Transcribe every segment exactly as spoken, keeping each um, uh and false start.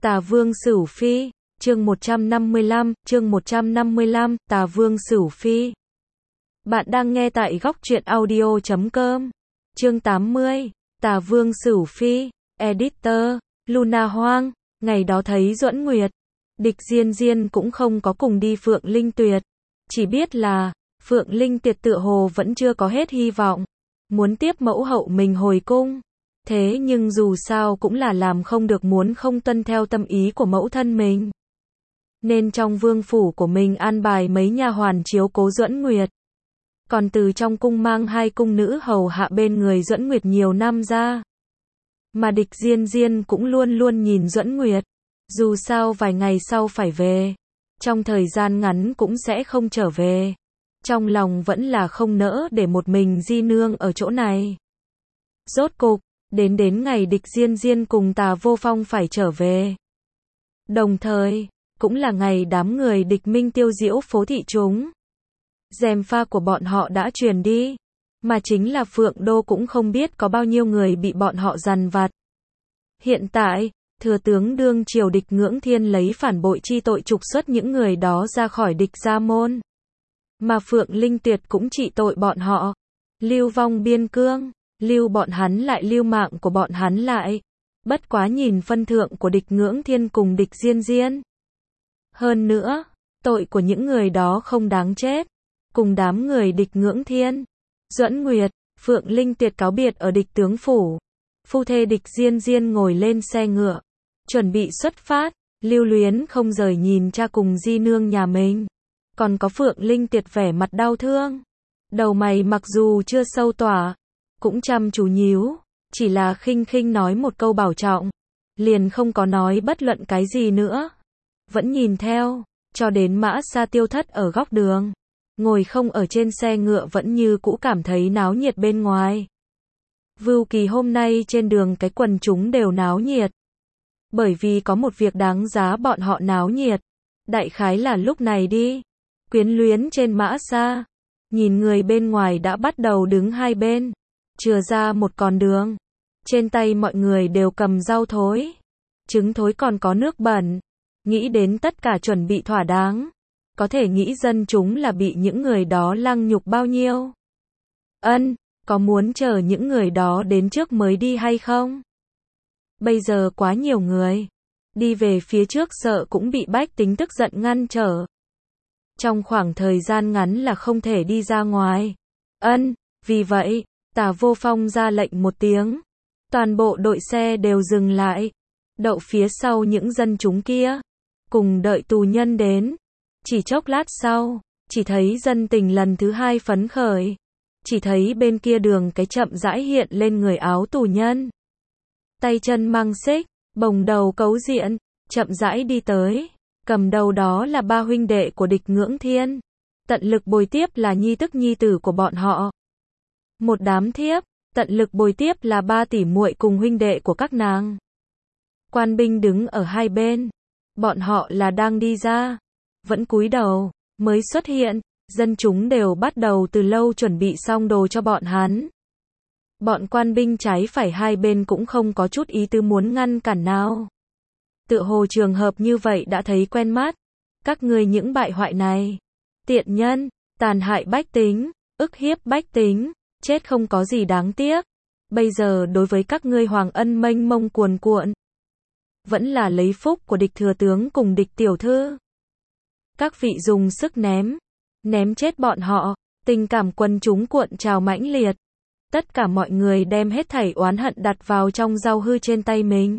Tà Vương Sửu Phi, chương một trăm năm mươi lăm, chương một trăm năm mươi lăm, Tà Vương Sửu Phi. Bạn đang nghe tại góc truyện audio chấm com. Chương tám mươi, Tà Vương Sửu Phi, Editor, Luna Hoang. Ngày đó thấy Duẫn Nguyệt, Địch Diên Diên cũng không có cùng đi Phượng Linh Tuyệt. Chỉ biết là, Phượng Linh Tuyệt tựa hồ vẫn chưa có hết hy vọng. Muốn tiếp mẫu hậu mình hồi cung. Thế nhưng dù sao cũng là làm không được, muốn không tuân theo tâm ý của mẫu thân mình. Nên trong vương phủ của mình an bài mấy nha hoàn chiếu cố Duẫn Nguyệt. Còn từ trong cung mang hai cung nữ hầu hạ bên người Duẫn Nguyệt nhiều năm ra. Mà Địch Diên Diên cũng luôn luôn nhìn Duẫn Nguyệt. Dù sao vài ngày sau phải về. Trong thời gian ngắn cũng sẽ không trở về. Trong lòng vẫn là không nỡ để một mình Di Nương ở chỗ này. Rốt cục, đến đến ngày Địch Diên Diên cùng Tà Vô Phong phải trở về. Đồng thời, cũng là ngày đám người Địch Minh tiêu diễu phố thị chúng. Gièm pha của bọn họ đã truyền đi, mà chính là Phượng Đô cũng không biết có bao nhiêu người bị bọn họ dằn vặt. Hiện tại, thừa tướng đương triều Địch Ngưỡng Thiên lấy phản bội chi tội trục xuất những người đó ra khỏi Địch gia môn. Mà Phượng Linh Tuyệt cũng trị tội bọn họ, lưu vong biên cương, lưu bọn hắn lại lưu mạng của bọn hắn lại. Bất quá nhìn phân thượng của Địch Ngưỡng Thiên cùng Địch Diên Diên. Hơn nữa, tội của những người đó không đáng chết. Cùng đám người Địch Ngưỡng Thiên, Duẫn Nguyệt, Phượng Linh Tuyệt cáo biệt ở Địch tướng phủ. Phu thê Địch Diên Diên ngồi lên xe ngựa, chuẩn bị xuất phát, lưu luyến không rời nhìn cha cùng Di Nương nhà mình. Còn có Phượng Linh Tuyệt vẻ mặt đau thương. Đầu mày mặc dù chưa sâu tỏa, cũng chăm chú nhíu, chỉ là khinh khinh nói một câu bảo trọng. Liền không có nói bất luận cái gì nữa. Vẫn nhìn theo, cho đến Mã Sa tiêu thất ở góc đường. Ngồi không ở trên xe ngựa vẫn như cũ cảm thấy náo nhiệt bên ngoài. Vưu Kỳ hôm nay trên đường cái quần chúng đều náo nhiệt. Bởi vì có một việc đáng giá bọn họ náo nhiệt. Đại khái là lúc này đi. Quyến luyến trên Mã Sa. Nhìn người bên ngoài đã bắt đầu đứng hai bên. Chừa ra một con đường. Trên tay mọi người đều cầm rau thối. Trứng thối còn có nước bẩn. Nghĩ đến tất cả chuẩn bị thỏa đáng. Có thể nghĩ dân chúng là bị những người đó lăng nhục bao nhiêu. Ân, có muốn chờ những người đó đến trước mới đi hay không? Bây giờ quá nhiều người. Đi về phía trước sợ cũng bị bách tính tức giận ngăn trở. Trong khoảng thời gian ngắn là không thể đi ra ngoài. Ân, vì vậy, Tà Vô Phong ra lệnh một tiếng. Toàn bộ đội xe đều dừng lại. Đậu phía sau những dân chúng kia. Cùng đợi tù nhân đến. Chỉ chốc lát sau, chỉ thấy dân tình lần thứ hai phấn khởi. Chỉ thấy bên kia đường cái chậm rãi hiện lên người áo tù nhân. Tay chân mang xích, bồng đầu cấu diện, chậm rãi đi tới. Cầm đầu đó là ba huynh đệ của Địch Ngưỡng Thiên. Tận lực bồi tiếp là nhi tức nhi tử của bọn họ. Một đám thiếp, tận lực bồi tiếp là ba tỷ muội cùng huynh đệ của các nàng. Quan binh đứng ở hai bên. Bọn họ là đang đi ra. Vẫn cúi đầu, mới xuất hiện, dân chúng đều bắt đầu từ lâu chuẩn bị xong đồ cho bọn hắn. Bọn quan binh trái phải hai bên cũng không có chút ý tứ muốn ngăn cản nào. Tựa hồ trường hợp như vậy đã thấy quen mắt. Các ngươi những bại hoại này, tiện nhân, tàn hại bách tính, ức hiếp bách tính, chết không có gì đáng tiếc. Bây giờ đối với các ngươi hoàng ân mênh mông cuồn cuộn, vẫn là lấy phúc của Địch thừa tướng cùng Địch tiểu thư. Các vị dùng sức ném, ném chết bọn họ, tình cảm quần chúng cuộn trào mãnh liệt. Tất cả mọi người đem hết thảy oán hận đặt vào trong dao hư trên tay mình.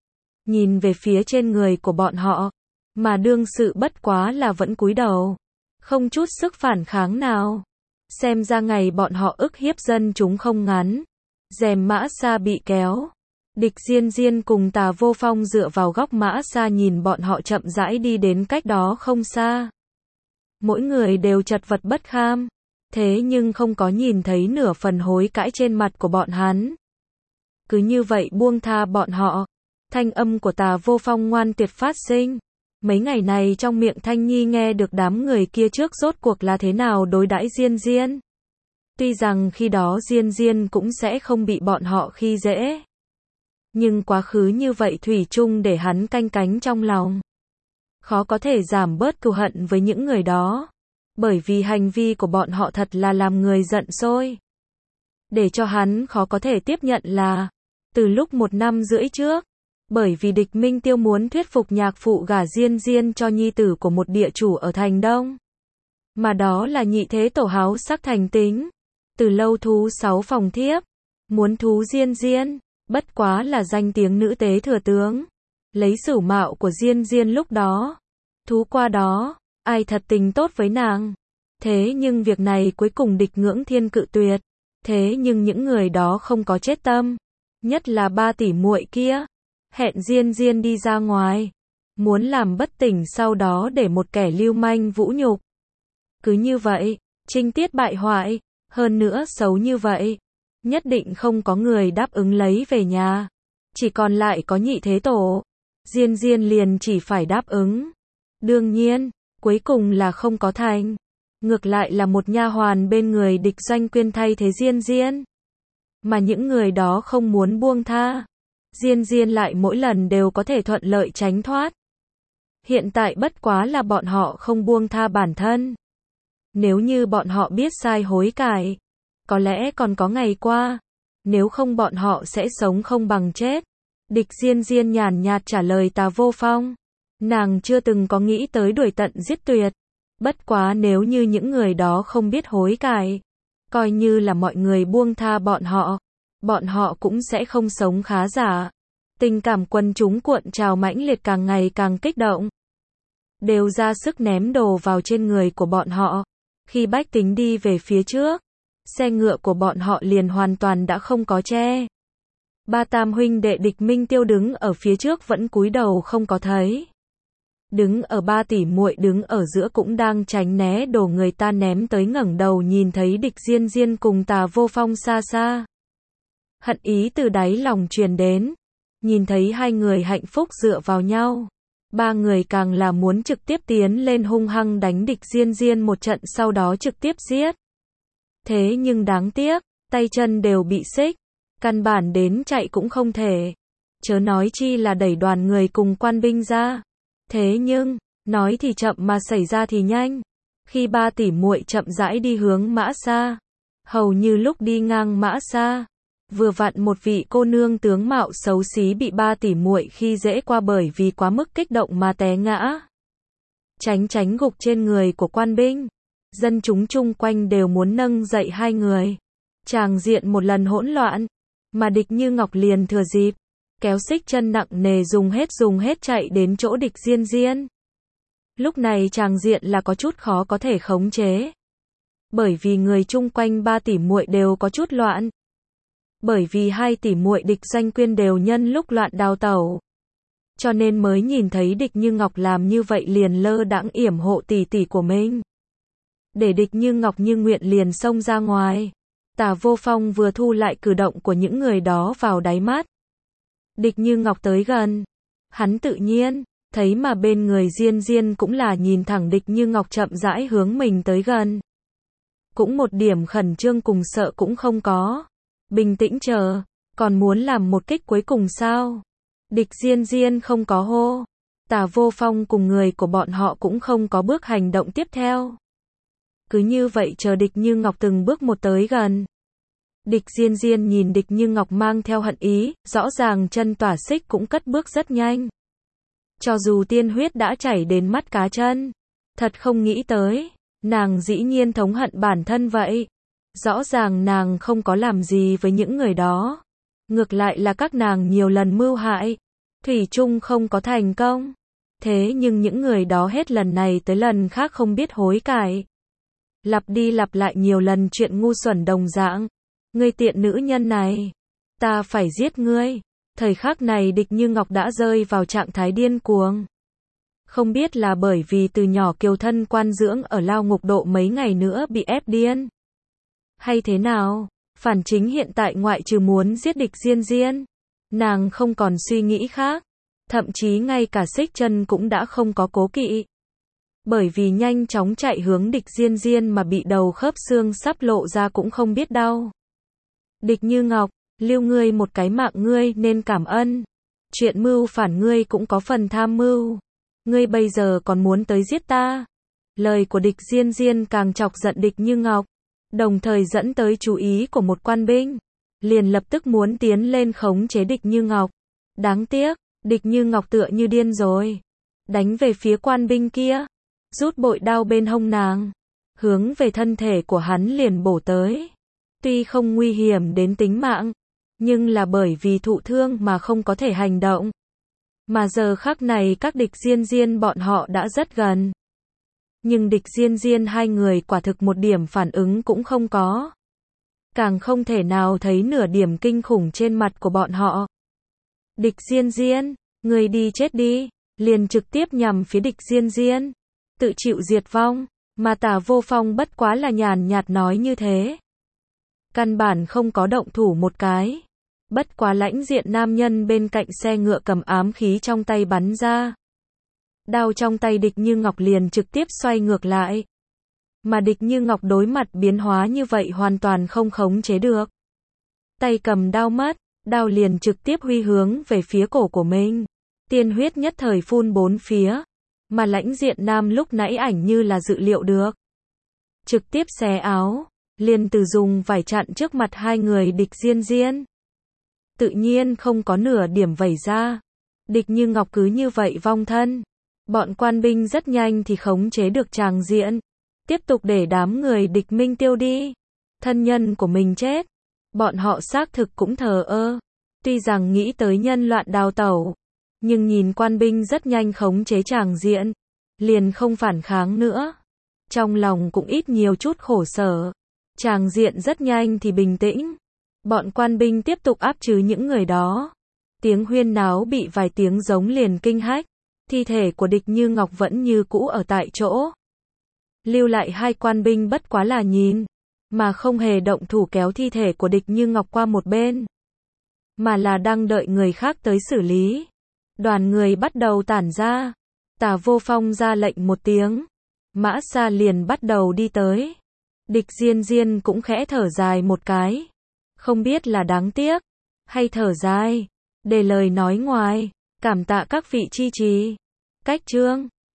Nhìn về phía trên người của bọn họ, mà đương sự bất quá là vẫn cúi đầu, không chút sức phản kháng nào. Xem ra ngày bọn họ ức hiếp dân chúng không ngắn. Rèm Mã Sa bị kéo. Địch Diên Diên cùng Tà Vô Phong dựa vào góc Mã Sa nhìn bọn họ chậm rãi đi đến cách đó không xa. Mỗi người đều chật vật bất kham. Thế nhưng không có nhìn thấy nửa phần hối cãi trên mặt của bọn hắn. Cứ như vậy buông tha bọn họ. Thanh âm của Tà Vô Phong ngoan tuyệt phát sinh. Mấy ngày này trong miệng Thanh Nhi nghe được đám người kia trước rốt cuộc là thế nào đối đãi Diên Diên. Tuy rằng khi đó Diên Diên cũng sẽ không bị bọn họ khi dễ. Nhưng quá khứ như vậy thủy chung để hắn canh cánh trong lòng. Khó có thể giảm bớt cừu hận với những người đó. Bởi vì hành vi của bọn họ thật là làm người giận sôi. Để cho hắn khó có thể tiếp nhận là, từ lúc một năm rưỡi trước, bởi vì Địch Minh Tiêu muốn thuyết phục nhạc phụ gả Diên Diên cho nhi tử của một địa chủ ở thành Đông. Mà đó là nhị thế tổ háo sắc thành tính. Từ lâu thú sáu phòng thiếp. Muốn thú Diên Diên, bất quá là danh tiếng nữ tế thừa tướng. Lấy sửu mạo của Diên Diên lúc đó. Thú qua đó, ai thật tình tốt với nàng. Thế nhưng việc này cuối cùng Địch Ngưỡng Thiên cự tuyệt. Thế nhưng những người đó không có chết tâm. Nhất là ba tỷ muội kia. Hẹn Diên Diên đi ra ngoài. Muốn làm bất tỉnh sau đó để một kẻ lưu manh vũ nhục. Cứ như vậy, trinh tiết bại hoại, hơn nữa xấu như vậy. Nhất định không có người đáp ứng lấy về nhà. Chỉ còn lại có nhị thế tổ. Diên Diên liền chỉ phải đáp ứng. Đương nhiên, cuối cùng là không có thành. Ngược lại là một nha hoàn bên người Địch Doanh Quyên thay thế Diên Diên. Mà những người đó không muốn buông tha. Diên Diên lại mỗi lần đều có thể thuận lợi tránh thoát. Hiện tại bất quá là bọn họ không buông tha bản thân. Nếu như bọn họ biết sai hối cải, có lẽ còn có ngày qua. Nếu không bọn họ sẽ sống không bằng chết. Địch Diên Diên nhàn nhạt trả lời Tà Vô Phong. Nàng chưa từng có nghĩ tới đuổi tận giết tuyệt. Bất quá nếu như những người đó không biết hối cải, coi như là mọi người buông tha bọn họ, bọn họ cũng sẽ không sống khá giả. Tình cảm quần chúng cuộn trào mãnh liệt càng ngày càng kích động. Đều ra sức ném đồ vào trên người của bọn họ. Khi bách tính đi về phía trước, xe ngựa của bọn họ liền hoàn toàn đã không có che. Ba tam huynh đệ Địch Minh Tiêu đứng ở phía trước vẫn cúi đầu không có thấy. Đứng ở ba tỷ muội đứng ở giữa cũng đang tránh né đồ người ta ném tới, ngẩng đầu nhìn thấy Địch Diên Diên cùng Tà Vô Phong xa xa. Hận ý từ đáy lòng truyền đến. Nhìn thấy hai người hạnh phúc dựa vào nhau. Ba người càng là muốn trực tiếp tiến lên hung hăng đánh Địch Diên Diên một trận, sau đó trực tiếp giết. Thế nhưng đáng tiếc, tay chân đều bị xích. Căn bản đến chạy cũng không thể. Chớ nói chi là đẩy đoàn người cùng quan binh ra. Thế nhưng, nói thì chậm mà xảy ra thì nhanh. Khi ba tỷ muội chậm rãi đi hướng Mã Sa, hầu như lúc đi ngang Mã Sa, vừa vặn một vị cô nương tướng mạo xấu xí bị ba tỷ muội khi dễ qua, bởi vì quá mức kích động mà té ngã. Tránh tránh gục trên người của quan binh. Dân chúng chung quanh đều muốn nâng dậy hai người. Tràng diện một lần hỗn loạn, mà Địch Như Ngọc liền thừa dịp, kéo xích chân nặng nề dùng hết dùng hết chạy đến chỗ Địch Diên Diên. Lúc này tràng diện là có chút khó có thể khống chế. Bởi vì người chung quanh ba tỷ muội đều có chút loạn. Bởi vì hai tỷ muội Địch Doanh Quyên đều nhân lúc loạn đào tẩu. Cho nên mới nhìn thấy Địch Như Ngọc làm như vậy liền lơ đãng yểm hộ tỷ tỷ của mình. Để Địch Như Ngọc như nguyện liền xông ra ngoài. Tà Vô Phong vừa thu lại cử động của những người đó vào đáy mắt. Địch Như Ngọc tới gần. Hắn tự nhiên, thấy mà bên người Diên Diên cũng là nhìn thẳng Địch Như Ngọc chậm rãi hướng mình tới gần. Cũng một điểm khẩn trương cùng sợ cũng không có. Bình tĩnh chờ, còn muốn làm một kích cuối cùng sao? Địch Diên Diên không có hô. Tà Vô Phong cùng người của bọn họ cũng không có bước hành động tiếp theo. Cứ như vậy chờ Địch Như Ngọc từng bước một tới gần. Địch Diên Diên nhìn Địch Như Ngọc mang theo hận ý, rõ ràng chân tỏa xích cũng cất bước rất nhanh. Cho dù tiên huyết đã chảy đến mắt cá chân, thật không nghĩ tới, nàng dĩ nhiên thống hận bản thân vậy. Rõ ràng nàng không có làm gì với những người đó. Ngược lại là các nàng nhiều lần mưu hại, thủy chung không có thành công. Thế nhưng những người đó hết lần này tới lần khác không biết hối cải. Lặp đi lặp lại nhiều lần chuyện ngu xuẩn đồng dạng. Ngươi tiện nữ nhân này, ta phải giết ngươi. Thời khắc này Địch Như Ngọc đã rơi vào trạng thái điên cuồng. Không biết là bởi vì từ nhỏ kiều thân quan dưỡng ở lao ngục độ mấy ngày nữa bị ép điên, hay thế nào, phản chính hiện tại ngoại trừ muốn giết Địch Diên Diên, nàng không còn suy nghĩ khác. Thậm chí ngay cả xích chân cũng đã không có cố kỵ. Bởi vì nhanh chóng chạy hướng Địch Diên Diên mà bị đầu khớp xương sắp lộ ra cũng không biết đau. Địch Như Ngọc, Lưu ngươi một cái mạng ngươi nên cảm ơn. Chuyện mưu phản ngươi cũng có phần tham mưu. Ngươi bây giờ còn muốn tới giết ta. Lời của địch Diên Diên càng chọc giận địch Như Ngọc, đồng thời dẫn tới chú ý của một quan binh. Liền lập tức muốn tiến lên khống chế địch Như Ngọc. Đáng tiếc, địch Như Ngọc tựa như điên rồi. Đánh về phía quan binh kia. Rút bội đao bên hông nàng. Hướng về thân thể của hắn liền bổ tới. Tuy không nguy hiểm đến tính mạng, nhưng là bởi vì thụ thương mà không có thể hành động. Mà giờ khắc này các địch Diên Diên bọn họ đã rất gần. Nhưng địch Diên Diên hai người quả thực một điểm phản ứng cũng không có. Càng không thể nào thấy nửa điểm kinh khủng trên mặt của bọn họ. Địch Diên Diên, người đi chết đi, liền trực tiếp nhằm phía địch Diên Diên. Tự chịu diệt vong, mà Tả Vô Phong bất quá là nhàn nhạt nói như thế. Căn bản không có động thủ một cái. Bất quá lãnh diện nam nhân bên cạnh xe ngựa cầm ám khí trong tay bắn ra. Đao trong tay địch Như Ngọc liền trực tiếp xoay ngược lại. Mà địch Như Ngọc đối mặt biến hóa như vậy hoàn toàn không khống chế được. Tay cầm đao mất, đao liền trực tiếp huy hướng về phía cổ của mình. Tiên huyết nhất thời phun bốn phía. Mà lãnh diện nam lúc nãy ảnh như là dự liệu được. Trực tiếp xé áo, liền từ dùng vải chặn trước mặt hai người địch Diên Diên. Tự nhiên không có nửa điểm vẩy ra. Địch Như Ngọc cứ như vậy vong thân. Bọn quan binh rất nhanh thì khống chế được tràng diện. Tiếp tục để đám người địch Minh Tiêu đi. Thân nhân của mình chết. Bọn họ xác thực cũng thờ ơ. Tuy rằng nghĩ tới nhân loạn đào tẩu. Nhưng nhìn quan binh rất nhanh khống chế tràng diện. Liền không phản kháng nữa. Trong lòng cũng ít nhiều chút khổ sở. Tràng diện rất nhanh thì bình tĩnh. Bọn quan binh tiếp tục áp trừ những người đó. Tiếng huyên náo bị vài tiếng giống liền kinh hách. Thi thể của địch Như Ngọc vẫn như cũ ở tại chỗ. Lưu lại hai quan binh bất quá là nhìn. Mà không hề động thủ kéo thi thể của địch Như Ngọc qua một bên. Mà là đang đợi người khác tới xử lý. Đoàn người bắt đầu tản ra. Tả Vô Phong ra lệnh một tiếng. Mã Sa liền bắt đầu đi tới. Địch Diên Diên cũng khẽ thở dài một cái. Không biết là đáng tiếc, hay thở dài, để lời nói ngoài, cảm tạ các vị chi trì. Cách chương